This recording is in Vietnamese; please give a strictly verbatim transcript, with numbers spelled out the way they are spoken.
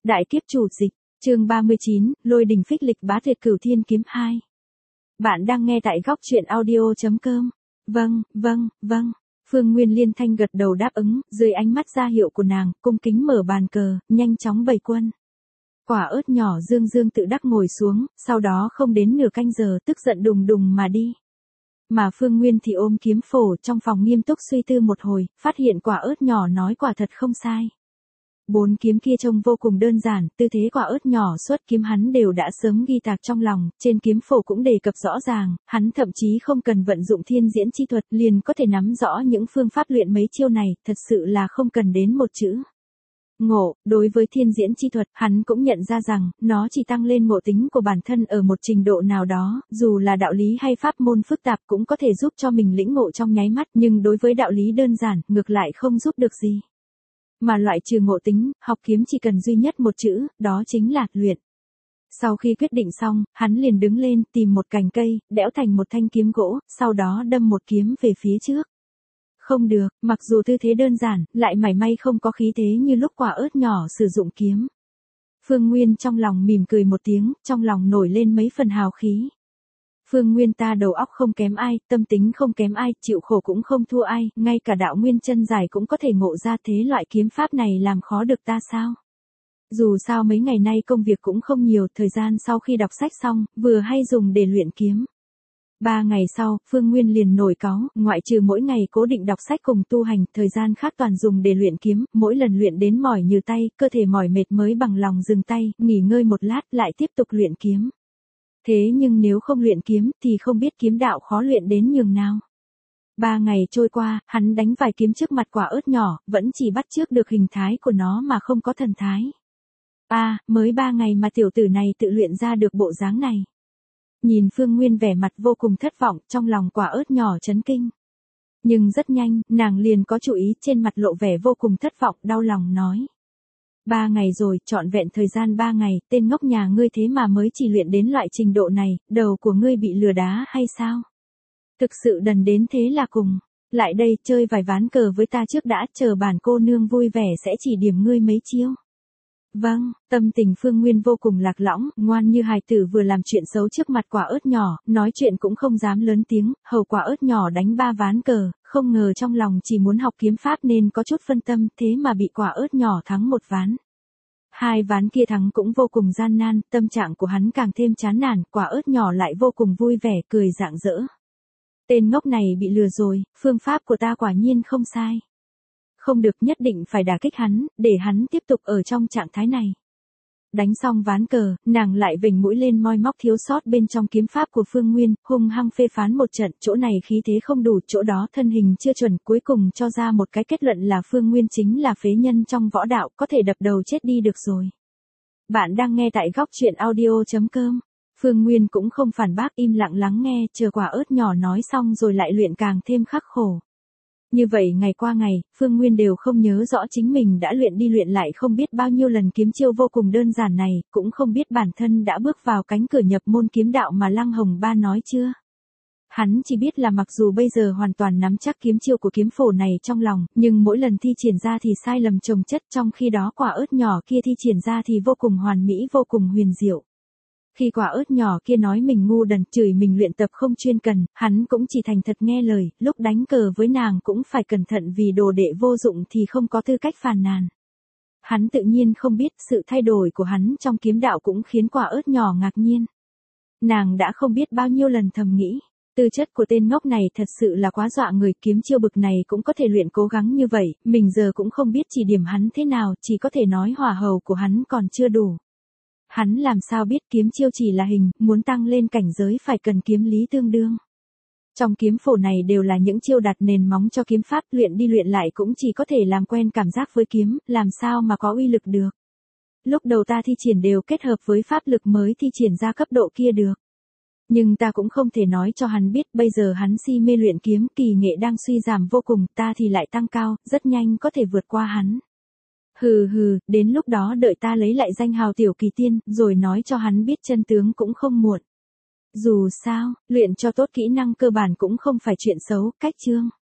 Đại kiếp chủ dịch, chương ba mươi chín, Lôi đình phích lịch bá tuyệt cửu thiên kiếm hai. Bạn đang nghe tại góc truyện audio chấm com. Vâng, vâng, vâng. Phương Nguyên liên thanh gật đầu đáp ứng, dưới ánh mắt ra hiệu của nàng, cung kính mở bàn cờ, nhanh chóng bày quân. Quả ớt nhỏ dương dương tự đắc ngồi xuống, sau đó không đến nửa canh giờ tức giận đùng đùng mà đi. Mà Phương Nguyên thì ôm kiếm phổ trong phòng nghiêm túc suy tư một hồi, phát hiện quả ớt nhỏ nói quả thật không sai. Bốn kiếm kia trông vô cùng đơn giản, tư thế quả ớt nhỏ xuất kiếm hắn đều đã sớm ghi tạc trong lòng, trên kiếm phổ cũng đề cập rõ ràng, hắn thậm chí không cần vận dụng thiên diễn chi thuật liền có thể nắm rõ những phương pháp luyện mấy chiêu này, thật sự là không cần đến một chữ. Ngộ, đối với thiên diễn chi thuật, hắn cũng nhận ra rằng, nó chỉ tăng lên ngộ tính của bản thân ở một trình độ nào đó, dù là đạo lý hay pháp môn phức tạp cũng có thể giúp cho mình lĩnh ngộ trong nháy mắt, nhưng đối với đạo lý đơn giản, ngược lại không giúp được gì. Mà loại trừ ngộ tính, học kiếm chỉ cần duy nhất một chữ, đó chính là luyện. Sau khi quyết định xong, hắn liền đứng lên, tìm một cành cây, đẽo thành một thanh kiếm gỗ, sau đó đâm một kiếm về phía trước. Không được, mặc dù tư thế đơn giản, lại mảy may không có khí thế như lúc quả ớt nhỏ sử dụng kiếm. Phương Nguyên trong lòng mỉm cười một tiếng, trong lòng nổi lên mấy phần hào khí. Phương Nguyên ta đầu óc không kém ai, tâm tính không kém ai, chịu khổ cũng không thua ai, ngay cả đạo nguyên chân dài cũng có thể ngộ ra thế loại kiếm pháp này làm khó được ta sao? Dù sao mấy ngày nay công việc cũng không nhiều, thời gian sau khi đọc sách xong, vừa hay dùng để luyện kiếm. Ba ngày sau, Phương Nguyên liền nổi cáu, ngoại trừ mỗi ngày cố định đọc sách cùng tu hành, thời gian khác toàn dùng để luyện kiếm, mỗi lần luyện đến mỏi như tay, cơ thể mỏi mệt mới bằng lòng dừng tay, nghỉ ngơi một lát lại tiếp tục luyện kiếm. Thế nhưng nếu không luyện kiếm, thì không biết kiếm đạo khó luyện đến nhường nào. Ba ngày trôi qua, hắn đánh vài kiếm trước mặt quả ớt nhỏ, vẫn chỉ bắt chước được hình thái của nó mà không có thần thái. À, mới ba ngày mà tiểu tử này tự luyện ra được bộ dáng này. Nhìn Phương Nguyên vẻ mặt vô cùng thất vọng, trong lòng quả ớt nhỏ chấn kinh. Nhưng rất nhanh, nàng liền có chú ý, trên mặt lộ vẻ vô cùng thất vọng, đau lòng nói. Ba ngày rồi, trọn vẹn thời gian ba ngày, tên ngốc nhà ngươi thế mà mới chỉ luyện đến loại trình độ này, đầu của ngươi bị lừa đá hay sao? Thực sự đần đến thế là cùng. Lại đây, chơi vài ván cờ với ta trước đã, chờ bản cô nương vui vẻ sẽ chỉ điểm ngươi mấy chiêu. Vâng, tâm tình Phương Nguyên vô cùng lạc lõng, ngoan như hài tử vừa làm chuyện xấu trước mặt quả ớt nhỏ, nói chuyện cũng không dám lớn tiếng, hầu quả ớt nhỏ đánh ba ván cờ, không ngờ trong lòng chỉ muốn học kiếm pháp nên có chút phân tâm, thế mà bị quả ớt nhỏ thắng một ván. Hai ván kia thắng cũng vô cùng gian nan, tâm trạng của hắn càng thêm chán nản, quả ớt nhỏ lại vô cùng vui vẻ, cười rạng rỡ. Tên ngốc này bị lừa rồi, phương pháp của ta quả nhiên không sai. Không được, nhất định phải đả kích hắn, để hắn tiếp tục ở trong trạng thái này. Đánh xong ván cờ, nàng lại vểnh mũi lên moi móc thiếu sót bên trong kiếm pháp của Phương Nguyên, hung hăng phê phán một trận, chỗ này khí thế không đủ, chỗ đó thân hình chưa chuẩn, cuối cùng cho ra một cái kết luận là Phương Nguyên chính là phế nhân trong võ đạo, có thể đập đầu chết đi được rồi. Bạn đang nghe tại góc truyện audio chấm com. Phương Nguyên cũng không phản bác, im lặng lắng nghe, chờ quả ớt nhỏ nói xong rồi lại luyện càng thêm khắc khổ. Như vậy ngày qua ngày, Phương Nguyên đều không nhớ rõ chính mình đã luyện đi luyện lại không biết bao nhiêu lần kiếm chiêu vô cùng đơn giản này, cũng không biết bản thân đã bước vào cánh cửa nhập môn kiếm đạo mà Lăng Hồng Ba nói chưa. Hắn chỉ biết là mặc dù bây giờ hoàn toàn nắm chắc kiếm chiêu của kiếm phổ này trong lòng, nhưng mỗi lần thi triển ra thì sai lầm chồng chất, trong khi đó quả ớt nhỏ kia thi triển ra thì vô cùng hoàn mỹ, vô cùng huyền diệu. Khi quả ớt nhỏ kia nói mình ngu đần, chửi mình luyện tập không chuyên cần, hắn cũng chỉ thành thật nghe lời, lúc đánh cờ với nàng cũng phải cẩn thận vì đồ đệ vô dụng thì không có tư cách phàn nàn. Hắn tự nhiên không biết sự thay đổi của hắn trong kiếm đạo cũng khiến quả ớt nhỏ ngạc nhiên. Nàng đã không biết bao nhiêu lần thầm nghĩ, tư chất của tên ngốc này thật sự là quá dọa người, kiếm chiêu bực này cũng có thể luyện cố gắng như vậy, mình giờ cũng không biết chỉ điểm hắn thế nào, chỉ có thể nói hỏa hầu của hắn còn chưa đủ. Hắn làm sao biết kiếm chiêu chỉ là hình, muốn tăng lên cảnh giới phải cần kiếm lý tương đương. Trong kiếm phổ này đều là những chiêu đặt nền móng cho kiếm pháp, luyện đi luyện lại cũng chỉ có thể làm quen cảm giác với kiếm, làm sao mà có uy lực được. Lúc đầu ta thi triển đều kết hợp với pháp lực mới thi triển ra cấp độ kia được. Nhưng ta cũng không thể nói cho hắn biết bây giờ hắn si mê luyện kiếm, kỳ nghệ đang suy giảm vô cùng, ta thì lại tăng cao, rất nhanh có thể vượt qua hắn. Hừ hừ, đến lúc đó đợi ta lấy lại danh hào tiểu kỳ tiên, rồi nói cho hắn biết chân tướng cũng không muộn. Dù sao, luyện cho tốt kỹ năng cơ bản cũng không phải chuyện xấu, cách chương.